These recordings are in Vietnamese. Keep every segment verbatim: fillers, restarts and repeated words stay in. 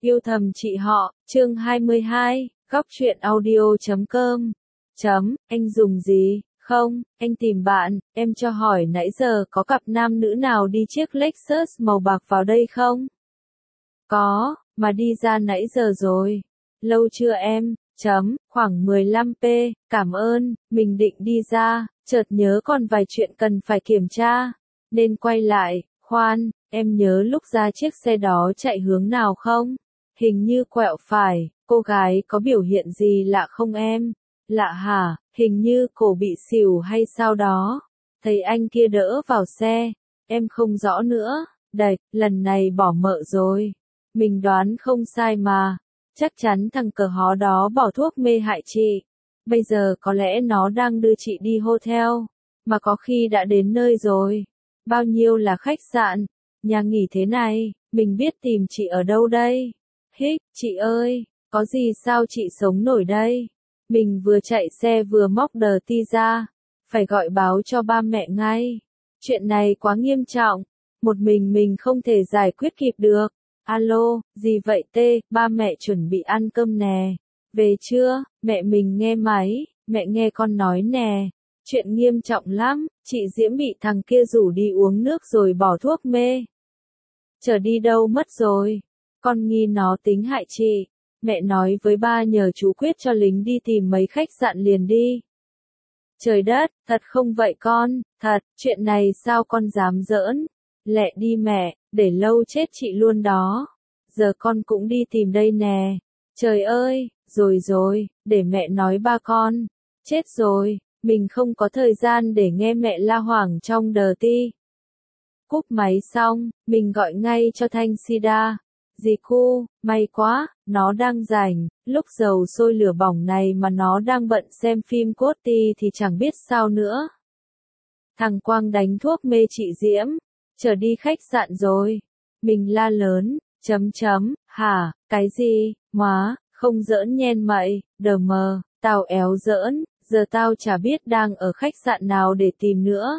Yêu thầm chị họ, chương hai mươi hai, góc truyện audio chấm com. Chấm, anh dùng gì? Không, anh tìm bạn, em cho hỏi nãy giờ có cặp nam nữ nào đi chiếc Lexus màu bạc vào đây không? Có, mà đi ra nãy giờ rồi. Lâu chưa em? Chấm, khoảng mười lăm phút, cảm ơn, mình định đi ra, chợt nhớ còn vài chuyện cần phải kiểm tra, nên quay lại, khoan, em nhớ lúc ra chiếc xe đó chạy hướng nào không? Hình như quẹo phải, cô gái có biểu hiện gì lạ không em? Lạ hả, hình như cổ bị xỉu hay sao đó. Thấy anh kia đỡ vào xe, em không rõ nữa, đạch, lần này bỏ mợ rồi. Mình đoán không sai mà, chắc chắn thằng cờ hó đó bỏ thuốc mê hại chị. Bây giờ có lẽ nó đang đưa chị đi hotel, mà có khi đã đến nơi rồi. Bao nhiêu là khách sạn, nhà nghỉ thế này, mình biết tìm chị ở đâu đây? Hích, chị ơi, có gì sao chị sống nổi đây? Mình vừa chạy xe vừa móc đờ ti ra, phải gọi báo cho ba mẹ ngay. Chuyện này quá nghiêm trọng, một mình mình không thể giải quyết kịp được. Alo, gì vậy tê, ba mẹ chuẩn bị ăn cơm nè. Về chưa, mẹ mình nghe máy, mẹ nghe con nói nè. Chuyện nghiêm trọng lắm, chị Diễm bị thằng kia rủ đi uống nước rồi bỏ thuốc mê. Chở đi đâu mất rồi? Con nghi nó tính hại chị. Mẹ nói với ba nhờ chú Quyết cho lính đi tìm mấy khách sạn liền đi. Trời đất, thật không vậy con, thật, chuyện này sao con dám giỡn? Lẹ đi mẹ, để lâu chết chị luôn đó. Giờ con cũng đi tìm đây nè. Trời ơi, rồi rồi, để mẹ nói ba con. Chết rồi, mình không có thời gian để nghe mẹ la hoảng trong đờ ti. Cúp máy xong, mình gọi ngay cho Thanh Sida. Dì cu, may quá, nó đang rảnh, lúc dầu sôi lửa bỏng này mà nó đang bận xem phim cốt ti thì chẳng biết sao nữa. Thằng Quang đánh thuốc mê chị Diễm, chở đi khách sạn rồi. Mình la lớn, chấm chấm, hả, cái gì, má, không giỡn nhen mậy, đờ mờ, tao éo giỡn, giờ tao chả biết đang ở khách sạn nào để tìm nữa.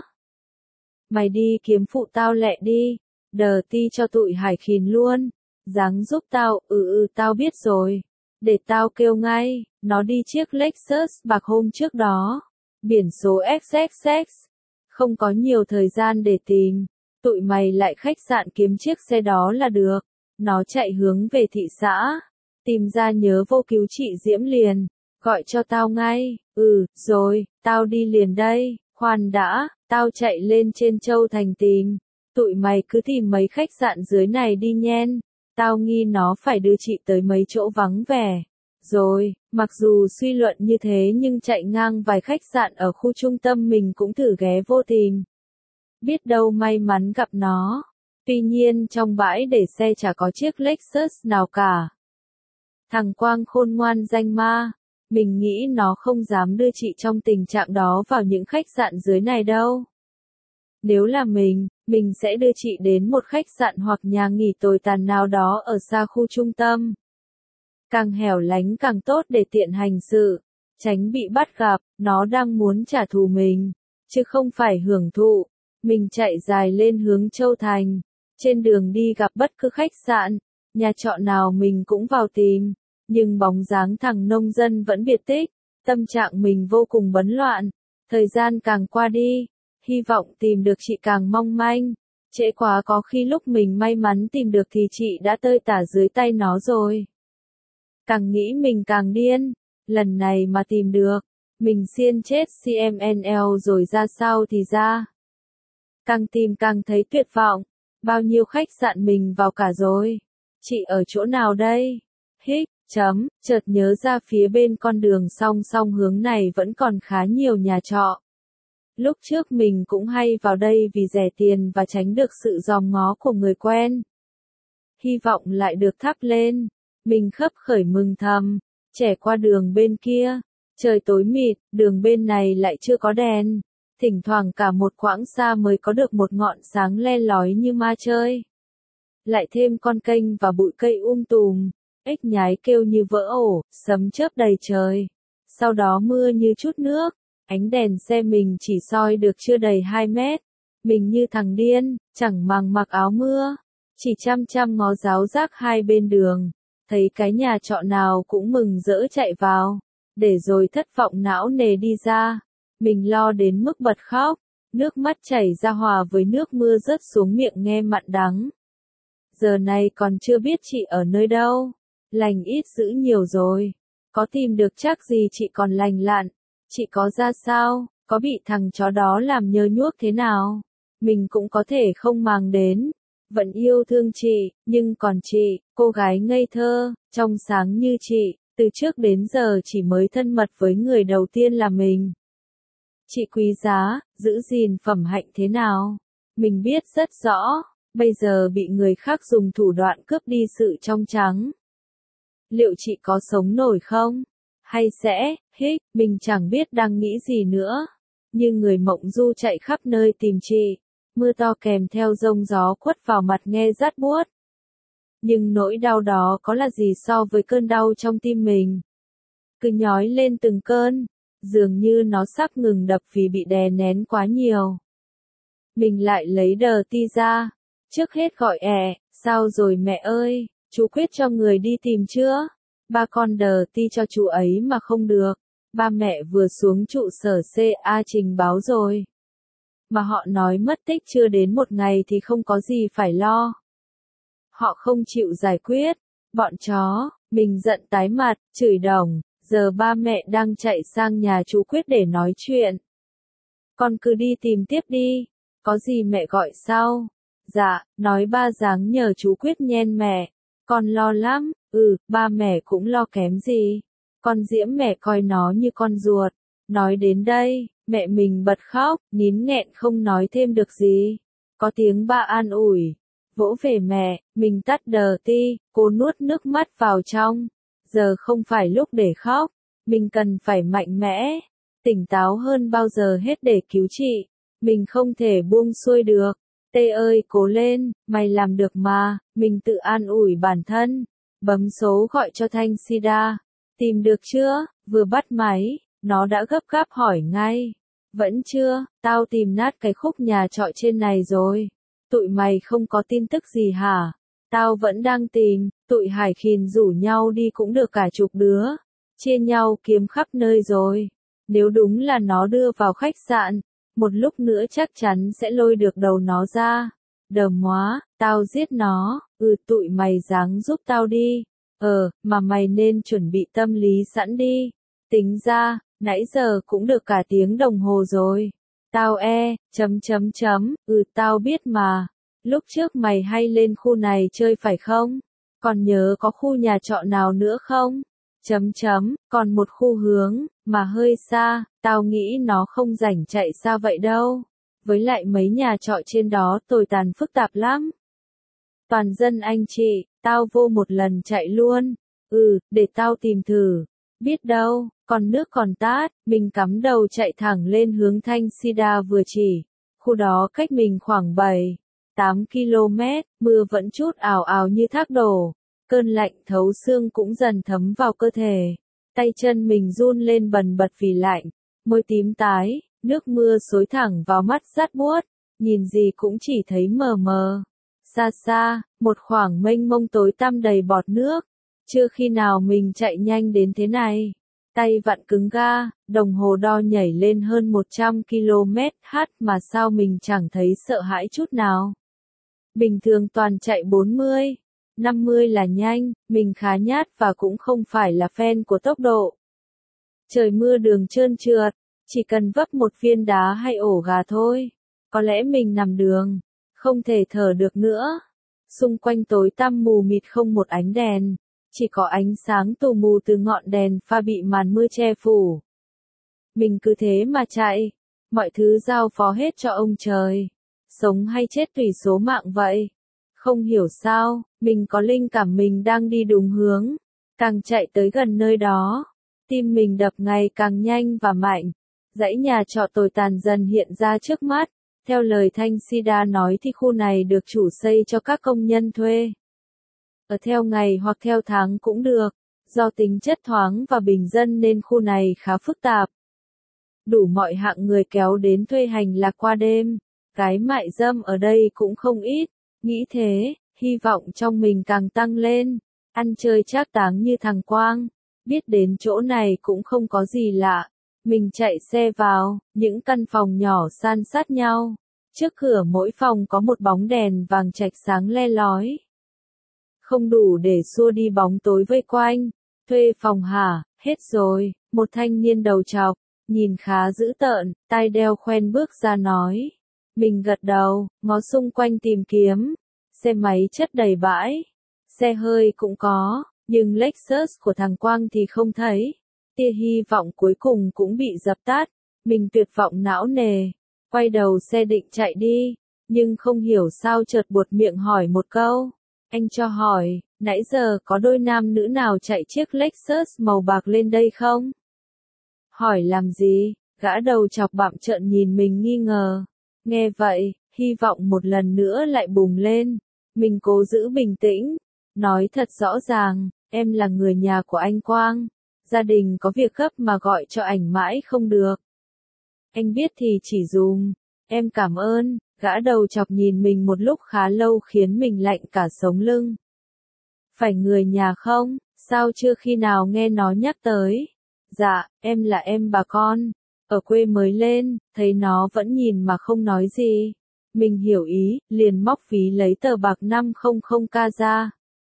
Mày đi kiếm phụ tao lẹ đi, đờ ti cho tụi Hải Khìn luôn. Dáng giúp tao, ừ ừ tao biết rồi. Để tao kêu ngay, nó đi chiếc Lexus bạc hôm trước đó. Biển số ích ích ích. Không có nhiều thời gian để tìm. Tụi mày lại khách sạn kiếm chiếc xe đó là được. Nó chạy hướng về thị xã. Tìm ra nhớ vô cứu chị Diễm liền. Gọi cho tao ngay. Ừ, rồi, tao đi liền đây. Khoan đã, tao chạy lên trên Châu Thành tìm. Tụi mày cứ tìm mấy khách sạn dưới này đi nhen. Tao nghi nó phải đưa chị tới mấy chỗ vắng vẻ. Rồi, mặc dù suy luận như thế nhưng chạy ngang vài khách sạn ở khu trung tâm mình cũng thử ghé vô tìm. Biết đâu may mắn gặp nó. Tuy nhiên trong bãi để xe chả có chiếc Lexus nào cả. Thằng Quang khôn ngoan danh ma. Mình nghĩ nó không dám đưa chị trong tình trạng đó vào những khách sạn dưới này đâu. Nếu là mình, mình sẽ đưa chị đến một khách sạn hoặc nhà nghỉ tồi tàn nào đó ở xa khu trung tâm. Càng hẻo lánh càng tốt để tiện hành sự, tránh bị bắt gặp, nó đang muốn trả thù mình, chứ không phải hưởng thụ. Mình chạy dài lên hướng Châu Thành, trên đường đi gặp bất cứ khách sạn, nhà trọ nào mình cũng vào tìm, nhưng bóng dáng thằng nông dân vẫn biệt tích, tâm trạng mình vô cùng bấn loạn, thời gian càng qua đi. Hy vọng tìm được chị càng mong manh. Trễ quá có khi lúc mình may mắn tìm được thì chị đã tơi tả dưới tay nó rồi. Càng nghĩ mình càng điên. Lần này mà tìm được, mình xiên chết xê em en lờ rồi ra sao thì ra. Càng tìm càng thấy tuyệt vọng. Bao nhiêu khách sạn mình vào cả rồi. Chị ở chỗ nào đây? Hích, chấm, chợt nhớ ra phía bên con đường song song hướng này vẫn còn khá nhiều nhà trọ. Lúc trước mình cũng hay vào đây vì rẻ tiền và tránh được sự dòm ngó của người quen. Hy vọng lại được thắp lên. Mình khấp khởi mừng thầm. Trẻ qua đường bên kia. Trời tối mịt, đường bên này lại chưa có đèn. Thỉnh thoảng cả một quãng xa mới có được một ngọn sáng le lói như ma chơi. Lại thêm con kênh và bụi cây um tùm. Ếch nhái kêu như vỡ ổ, sấm chớp đầy trời. Sau đó mưa như chút nước. Ánh đèn xe mình chỉ soi được chưa đầy hai mét. Mình như thằng điên, chẳng màng mặc áo mưa. Chỉ chăm chăm ngó ráo rác hai bên đường. thấy cái nhà trọ nào cũng mừng rỡ chạy vào, để rồi thất vọng não nề đi ra. Mình lo đến mức bật khóc, nước mắt chảy ra hòa với nước mưa rớt xuống miệng nghe mặn đắng. Giờ này còn chưa biết chị ở nơi đâu, lành ít dữ nhiều rồi, có tìm được chắc gì chị còn lành lặn, chị có ra sao, có bị thằng chó đó làm nhơ nhuốc thế nào, mình cũng có thể không màng đến, vẫn yêu thương chị, nhưng còn chị, cô gái ngây thơ, trong sáng như chị, từ trước đến giờ chỉ mới thân mật với người đầu tiên là mình. Chị quý giá, giữ gìn phẩm hạnh thế nào, mình biết rất rõ, bây giờ bị người khác dùng thủ đoạn cướp đi sự trong trắng. Liệu chị có sống nổi không? Hay sẽ, hích, mình chẳng biết đang nghĩ gì nữa. Như người mộng du chạy khắp nơi tìm chị, mưa to kèm theo giông gió quất vào mặt nghe rát buốt. Nhưng nỗi đau đó có là gì so với cơn đau trong tim mình? Cứ nhói lên từng cơn, dường như nó sắp ngừng đập vì bị đè nén quá nhiều. Mình lại lấy đờ ti ra, trước hết gọi ẹ, sao rồi mẹ ơi, chú quyết cho người đi tìm chưa? Ba con đờ ti cho chú ấy mà không được, ba mẹ vừa xuống trụ sở xê a trình báo rồi. Mà họ nói mất tích chưa đến một ngày thì không có gì phải lo. Họ không chịu giải quyết, bọn chó, mình giận tái mặt, chửi đồng, giờ ba mẹ đang chạy sang nhà chú Quyết để nói chuyện. Con cứ đi tìm tiếp đi, có gì mẹ gọi sau. Dạ, nói ba dáng nhờ chú Quyết nhen mẹ, con lo lắm, ừ, ba mẹ cũng lo kém gì. Con Diễm mẹ coi nó như con ruột. Nói đến đây, mẹ mình bật khóc, nín nghẹn không nói thêm được gì. Có tiếng ba an ủi, vỗ về mẹ, mình tắt đờ ti, cô nuốt nước mắt vào trong. Giờ không phải lúc để khóc, mình cần phải mạnh mẽ, tỉnh táo hơn bao giờ hết để cứu chị. Mình không thể buông xuôi được. Tê ơi cố lên, mày làm được mà, mình tự an ủi bản thân. Bấm số gọi cho Thanh Sida. Tìm được chưa? Vừa bắt máy, nó đã gấp gáp hỏi ngay. Vẫn chưa, tao tìm nát cái khúc nhà trọ trên này rồi. Tụi mày không có tin tức gì hả? Tao vẫn đang tìm, tụi Hải Khìn rủ nhau đi cũng được cả chục đứa. Chia nhau kiếm khắp nơi rồi. Nếu đúng là nó đưa vào khách sạn, một lúc nữa chắc chắn sẽ lôi được đầu nó ra. Đờm móa, tao giết nó, ừ tụi mày ráng giúp tao đi. Ờ, mà mày nên chuẩn bị tâm lý sẵn đi. Tính ra, nãy giờ cũng được cả tiếng đồng hồ rồi. Tao e, chấm chấm chấm, ừ tao biết mà. Lúc trước mày hay lên khu này chơi phải không? Còn nhớ có khu nhà trọ nào nữa không? Chấm chấm, còn một khu hướng, mà hơi xa, tao nghĩ nó không rảnh chạy xa vậy đâu. Với lại mấy nhà trọ trên đó tồi tàn phức tạp lắm. Toàn dân anh chị, tao vô một lần chạy luôn. Ừ, để tao tìm thử. Biết đâu, còn nước còn tát, mình cắm đầu chạy thẳng lên hướng Thanh Sida vừa chỉ. Khu đó cách mình khoảng bảy, tám ki lô mét, mưa vẫn chút ào ào như thác đổ. Cơn lạnh thấu xương cũng dần thấm vào cơ thể. Tay chân mình run lên bần bật vì lạnh. Môi tím tái, nước mưa xối thẳng vào mắt rát buốt. Nhìn gì cũng chỉ thấy mờ mờ. Xa xa, một khoảng mênh mông tối tăm đầy bọt nước. Chưa khi nào mình chạy nhanh đến thế này. Tay vặn cứng ga, đồng hồ đo nhảy lên hơn một trăm ki lô mét h mà sao mình chẳng thấy sợ hãi chút nào. Bình thường toàn chạy bốn mươi, năm mươi là nhanh, mình khá nhát và cũng không phải là fan của tốc độ. Trời mưa đường trơn trượt, chỉ cần vấp một viên đá hay ổ gà thôi. Có lẽ mình nằm đường, không thể thở được nữa. Xung quanh tối tăm mù mịt không một ánh đèn. Chỉ có ánh sáng tù mù từ ngọn đèn pha bị màn mưa che phủ. Mình cứ thế mà chạy, mọi thứ giao phó hết cho ông trời. Sống hay chết tùy số mạng vậy. Không hiểu sao, mình có linh cảm mình đang đi đúng hướng. Càng chạy tới gần nơi đó, tim mình đập ngày càng nhanh và mạnh. Dãy nhà trọ tồi tàn dần hiện ra trước mắt. Theo lời Thanh Sida nói thì khu này được chủ xây cho các công nhân thuê. Ở theo ngày hoặc theo tháng cũng được, do tính chất thoáng và bình dân nên khu này khá phức tạp. Đủ mọi hạng người kéo đến thuê hành lạc qua đêm, cái mại dâm ở đây cũng không ít, nghĩ thế, hy vọng trong mình càng tăng lên. Ăn chơi trác táng như thằng Quang, biết đến chỗ này cũng không có gì lạ. Mình chạy xe vào, những căn phòng nhỏ san sát nhau. Trước cửa mỗi phòng có một bóng đèn vàng chạch sáng le lói. Không đủ để xua đi bóng tối vây quanh. Thuê phòng hả? Hết rồi. Một thanh niên đầu trọc, nhìn khá dữ tợn, tai đeo khoen bước ra nói. Mình gật đầu, ngó xung quanh tìm kiếm. Xe máy chất đầy bãi. Xe hơi cũng có, nhưng Lexus của thằng Quang thì không thấy. Tia hy vọng cuối cùng cũng bị dập tắt. Mình tuyệt vọng não nề. Quay đầu xe định chạy đi, nhưng không hiểu sao chợt buột miệng hỏi một câu. Anh cho hỏi, nãy giờ có đôi nam nữ nào chạy chiếc Lexus màu bạc lên đây không? Hỏi làm gì? Gã đầu chọc bặm trợn nhìn mình nghi ngờ. Nghe vậy, hy vọng một lần nữa lại bùng lên. Mình cố giữ bình tĩnh. Nói thật rõ ràng, em là người nhà của anh Quang. Gia đình có việc gấp mà gọi cho ảnh mãi không được. Anh biết thì chỉ dùm. Em cảm ơn. Gã đầu chọc nhìn mình một lúc khá lâu khiến mình lạnh cả sống lưng. Phải người nhà không? Sao chưa khi nào nghe nó nhắc tới? Dạ, em là em bà con. Ở quê mới lên, thấy nó vẫn nhìn mà không nói gì. Mình hiểu ý, liền móc ví lấy tờ bạc năm trăm k ra.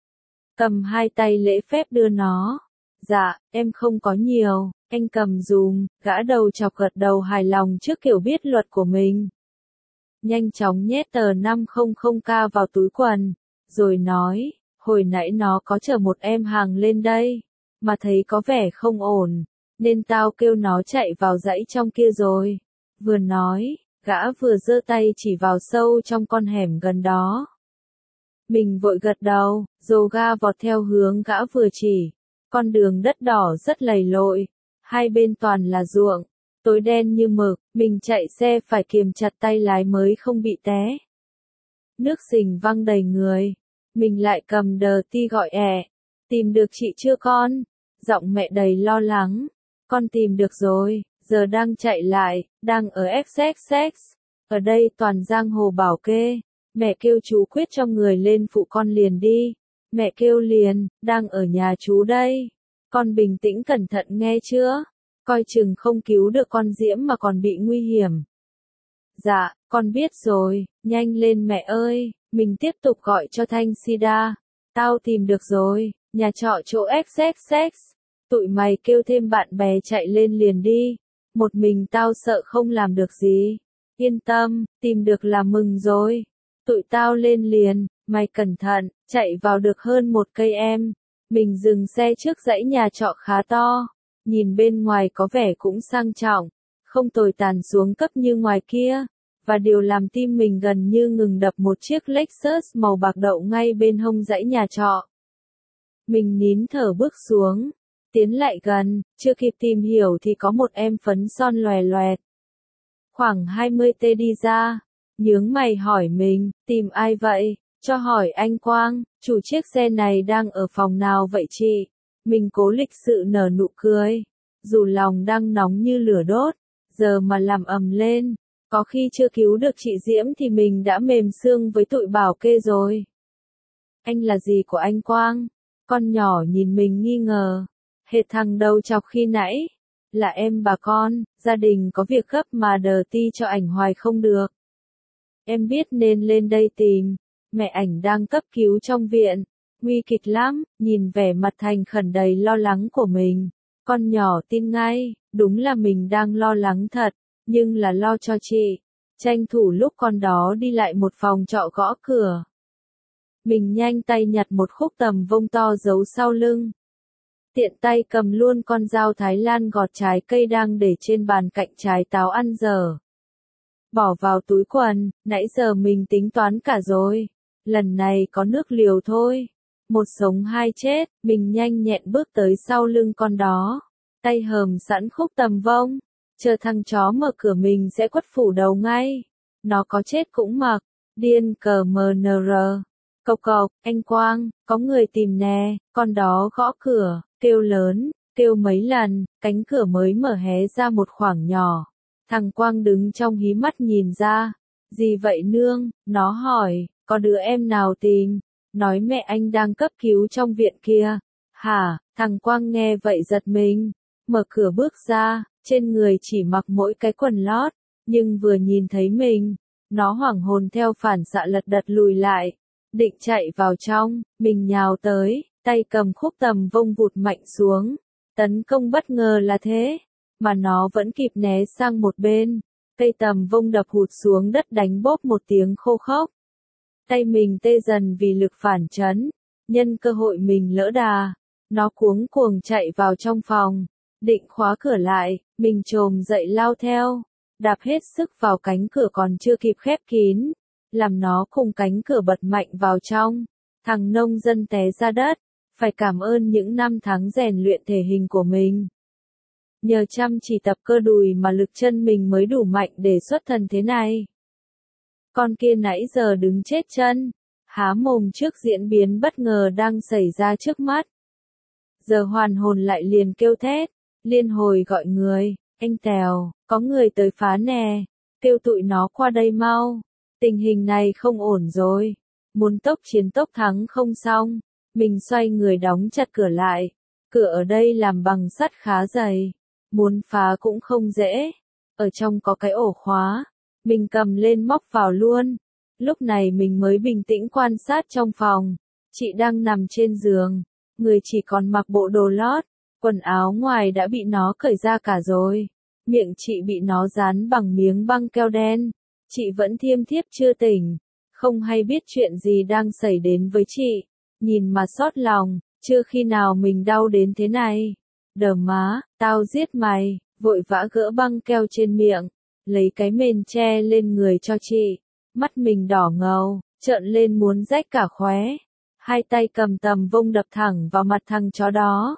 Cầm hai tay lễ phép đưa nó. Dạ, em không có nhiều, anh cầm dùm. Gã đầu chọc gật đầu hài lòng trước kiểu biết luật của mình. Nhanh chóng nhét tờ năm trăm k vào túi quần, rồi nói, hồi nãy nó có chở một em hàng lên đây, mà thấy có vẻ không ổn, nên tao kêu nó chạy vào dãy trong kia rồi. Vừa nói, gã vừa giơ tay chỉ vào sâu trong con hẻm gần đó. Mình vội gật đầu, dồ ga vọt theo hướng gã vừa chỉ. Con đường đất đỏ rất lầy lội, hai bên toàn là ruộng, tối đen như mực, mình chạy xe phải kiềm chặt tay lái mới không bị té. Nước sình văng đầy người, mình lại cầm đờ ti gọi ẹ, tìm được chị chưa con? Giọng mẹ đầy lo lắng, con tìm được rồi, giờ đang chạy lại, đang ở ép ích ích, ở đây toàn giang hồ bảo kê, mẹ kêu chú quyết cho người lên phụ con liền đi. Mẹ kêu liền, đang ở nhà chú đây. Con bình tĩnh cẩn thận nghe chưa? Coi chừng không cứu được con Diễm mà còn bị nguy hiểm. Dạ, con biết rồi, nhanh lên mẹ ơi. Mình tiếp tục gọi cho Thanh Sida. Tao tìm được rồi, nhà trọ chỗ ích ích ích. Tụi mày kêu thêm bạn bè chạy lên liền đi. Một mình tao sợ không làm được gì. Yên tâm, tìm được là mừng rồi. Tụi tao lên liền, mày cẩn thận, chạy vào được hơn một cây em. Mình dừng xe trước dãy nhà trọ khá to. Nhìn bên ngoài có vẻ cũng sang trọng, không tồi tàn xuống cấp như ngoài kia. Và điều làm tim mình gần như ngừng đập một chiếc Lexus màu bạc đậu ngay bên hông dãy nhà trọ. Mình nín thở bước xuống, tiến lại gần, chưa kịp tìm hiểu thì có một em phấn son loè loẹt. Khoảng hai mươi tê đi ra, nhướng mày hỏi mình, tìm ai vậy? Cho hỏi anh Quang, chủ chiếc xe này đang ở phòng nào vậy chị? Mình cố lịch sự nở nụ cười, dù lòng đang nóng như lửa đốt, giờ mà làm ầm lên, có khi chưa cứu được chị Diễm thì mình đã mềm xương với tụi bảo kê rồi. Anh là gì của anh Quang? Con nhỏ nhìn mình nghi ngờ, hệt thằng đầu chọc khi nãy, là em bà con, gia đình có việc gấp mà đờ ti cho ảnh hoài không được. Em biết nên lên đây tìm. Mẹ ảnh đang cấp cứu trong viện, nguy kịch lắm, nhìn vẻ mặt thành khẩn đầy lo lắng của mình. Con nhỏ tin ngay, đúng là mình đang lo lắng thật, nhưng là lo cho chị. Tranh thủ lúc con đó đi lại một phòng trọ gõ cửa. Mình nhanh tay nhặt một khúc tầm vông to giấu sau lưng. Tiện tay cầm luôn con dao Thái Lan gọt trái cây đang để trên bàn cạnh trái táo ăn dở. Bỏ vào túi quần, nãy giờ mình tính toán cả rồi. Lần này có nước liều thôi. Một sống hai chết, mình nhanh nhẹn bước tới sau lưng con đó. Tay hờm sẵn khúc tầm vông. Chờ thằng chó mở cửa mình sẽ quất phủ đầu ngay. Nó có chết cũng mặc. Điên cờ mờ nờ rờ. Cộc cộc, anh Quang, có người tìm nè. Con đó gõ cửa, kêu lớn, kêu mấy lần. Cánh cửa mới mở hé ra một khoảng nhỏ. Thằng Quang đứng trong hí mắt nhìn ra. Gì vậy nương? Nó hỏi. Có đứa em nào tìm? nói mẹ anh đang cấp cứu trong viện kia. Hả, thằng Quang nghe vậy giật mình, mở cửa bước ra, trên người chỉ mặc mỗi cái quần lót, nhưng vừa nhìn thấy mình, nó hoảng hồn theo phản xạ lật đật lùi lại, định chạy vào trong, mình nhào tới, tay cầm khúc tầm vông vụt mạnh xuống, tấn công bất ngờ là thế, mà nó vẫn kịp né sang một bên, cây tầm vông đập hụt xuống đất đánh bốp một tiếng khô khốc. Tay mình tê dần vì lực phản chấn, nhân cơ hội mình lỡ đà, nó cuống cuồng chạy vào trong phòng, định khóa cửa lại, mình chồm dậy lao theo, đạp hết sức vào cánh cửa còn chưa kịp khép kín, làm nó cùng cánh cửa bật mạnh vào trong, thằng nông dân té ra đất, phải cảm ơn những năm tháng rèn luyện thể hình của mình. Nhờ chăm chỉ tập cơ đùi mà lực chân mình mới đủ mạnh để xuất thần thế này. Con kia nãy giờ đứng chết chân, há mồm trước diễn biến bất ngờ đang xảy ra trước mắt. Giờ hoàn hồn lại liền kêu thét, liên hồi gọi người, anh Tèo, có người tới phá nè, kêu tụi nó qua đây mau, tình hình này không ổn rồi, muốn tốc chiến tốc thắng không xong, mình xoay người đóng chặt cửa lại, cửa ở đây làm bằng sắt khá dày, muốn phá cũng không dễ, ở trong có cái ổ khóa, mình cầm lên móc vào luôn, lúc này mình mới bình tĩnh quan sát trong phòng, chị đang nằm trên giường, người chỉ còn mặc bộ đồ lót, quần áo ngoài đã bị nó cởi ra cả rồi, miệng chị bị nó dán bằng miếng băng keo đen, chị vẫn thiêm thiếp chưa tỉnh, không hay biết chuyện gì đang xảy đến với chị, nhìn mà xót lòng, chưa khi nào mình đau đến thế này, đờ má, tao giết mày, vội vã gỡ băng keo trên miệng, lấy cái mền che lên người cho chị, mắt mình đỏ ngầu, trợn lên muốn rách cả khóe, hai tay cầm tầm vông đập thẳng vào mặt thằng chó đó.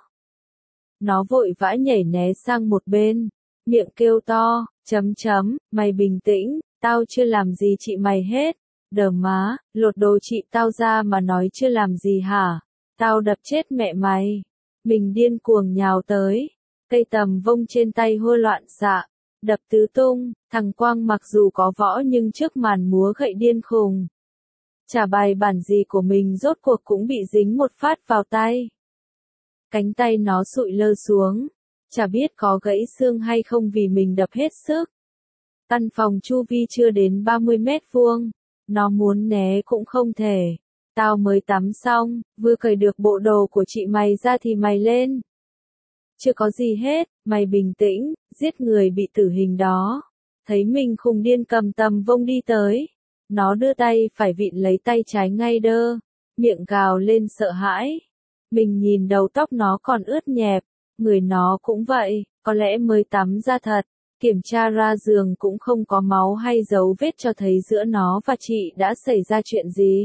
Nó vội vã nhảy né sang một bên, miệng kêu to, chấm chấm, mày bình tĩnh, tao chưa làm gì chị mày hết, đờ má, lột đồ chị tao ra mà nói chưa làm gì hả, tao đập chết mẹ mày, mình điên cuồng nhào tới, cây tầm vông trên tay hô loạn xạ, đập tứ tung, thằng Quang mặc dù có võ nhưng trước màn múa gậy điên khùng. Chả bài bản gì của mình rốt cuộc cũng bị dính một phát vào tay. Cánh tay nó sụi lơ xuống, chả biết có gãy xương hay không vì mình đập hết sức. Căn phòng chu vi chưa đến ba mươi mét vuông, nó muốn né cũng không thể. Tao mới tắm xong, vừa cởi được bộ đồ của chị mày ra thì mày lên. Chưa có gì hết, mày bình tĩnh, giết người bị tử hình đó. Thấy mình khùng điên cầm tầm vông đi tới. Nó đưa tay phải vịn lấy tay trái ngay đơ, miệng gào lên sợ hãi. Mình nhìn đầu tóc nó còn ướt nhẹp, người nó cũng vậy, có lẽ mới tắm ra thật. Kiểm tra ra giường cũng không có máu hay dấu vết cho thấy giữa nó và chị đã xảy ra chuyện gì.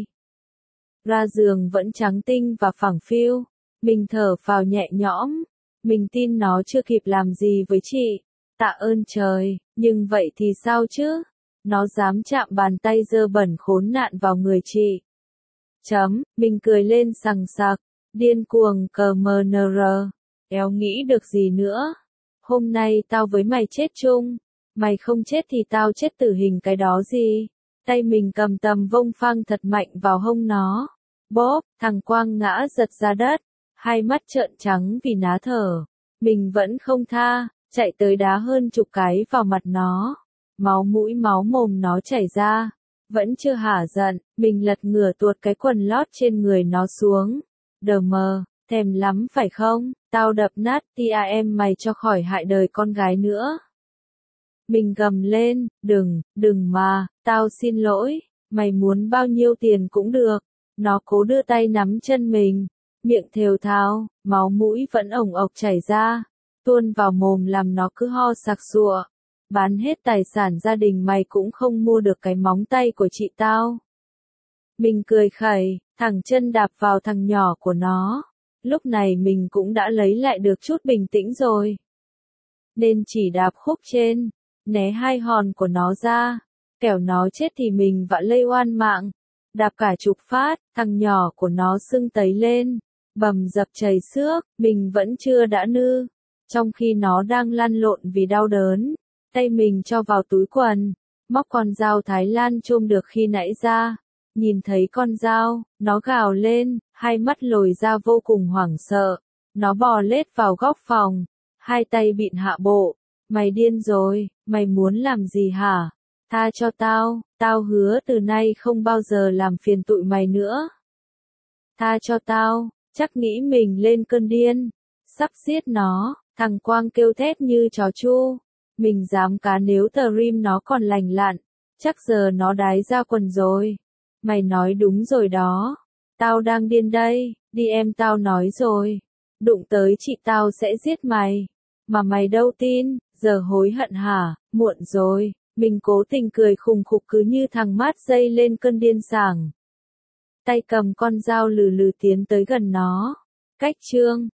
Ra giường vẫn trắng tinh và phẳng phiu. Mình thở phào nhẹ nhõm. Mình tin nó chưa kịp làm gì với chị. Tạ ơn trời, nhưng vậy thì sao chứ? Nó dám chạm bàn tay dơ bẩn khốn nạn vào người chị. Chấm, mình cười lên sằng sặc, điên cuồng cờ mờ nờ rờ. Éo nghĩ được gì nữa. Hôm nay tao với mày chết chung. Mày không chết thì tao chết tử hình cái đó gì. Tay mình cầm tầm vông phang thật mạnh vào hông nó. Bóp, thằng Quang ngã giật ra đất. Hai mắt trợn trắng vì ná thở. Mình vẫn không tha, chạy tới đá hơn chục cái vào mặt nó. Máu mũi máu mồm nó chảy ra. Vẫn chưa hả giận, mình lật ngửa tuột cái quần lót trên người nó xuống. Đờ mờ, thèm lắm phải không? Tao đập nát tia em mày cho khỏi hại đời con gái nữa. Mình gầm lên, đừng, đừng mà, tao xin lỗi, mày muốn bao nhiêu tiền cũng được. Nó cố đưa tay nắm chân mình, miệng thều thào, máu mũi vẫn ổng ộc chảy ra, tuôn vào mồm làm nó cứ ho sặc sụa. Bán hết tài sản gia đình mày cũng không mua được cái móng tay của chị tao. Mình cười khẩy, thẳng chân đạp vào thằng nhỏ của nó. Lúc này mình cũng đã lấy lại được chút bình tĩnh rồi. Nên chỉ đạp khúc trên, né hai hòn của nó ra. Kẻo nó chết thì mình vạ lây oan mạng. Đạp cả chục phát, thằng nhỏ của nó sưng tấy lên. Bầm dập chảy xước, mình vẫn chưa đã nư. Trong khi nó đang lăn lộn vì đau đớn. Tay mình cho vào túi quần, móc con dao Thái Lan chôm được khi nãy ra, Nhìn thấy con dao, nó gào lên, hai mắt lồi ra vô cùng hoảng sợ. Nó bò lết vào góc phòng, hai tay bịn hạ bộ. Mày điên rồi, mày muốn làm gì hả? Tha cho tao, tao hứa từ nay không bao giờ làm phiền tụi mày nữa. Tha cho tao, chắc nghĩ mình lên cơn điên. Sắp giết nó, thằng Quang kêu thét như chó chu. Mình dám cá nếu tờ rim nó còn lành lặn, chắc giờ nó đái ra quần rồi. Mày nói đúng rồi đó. Tao đang điên đây, đi em tao nói rồi. Đụng tới chị tao sẽ giết mày. Mà mày đâu tin, giờ hối hận hả, muộn rồi. Mình cố tình cười khùng khục cứ như thằng mát dây lên cơn điên sảng. Tay cầm con dao lừ lừ tiến tới gần nó. Cách chương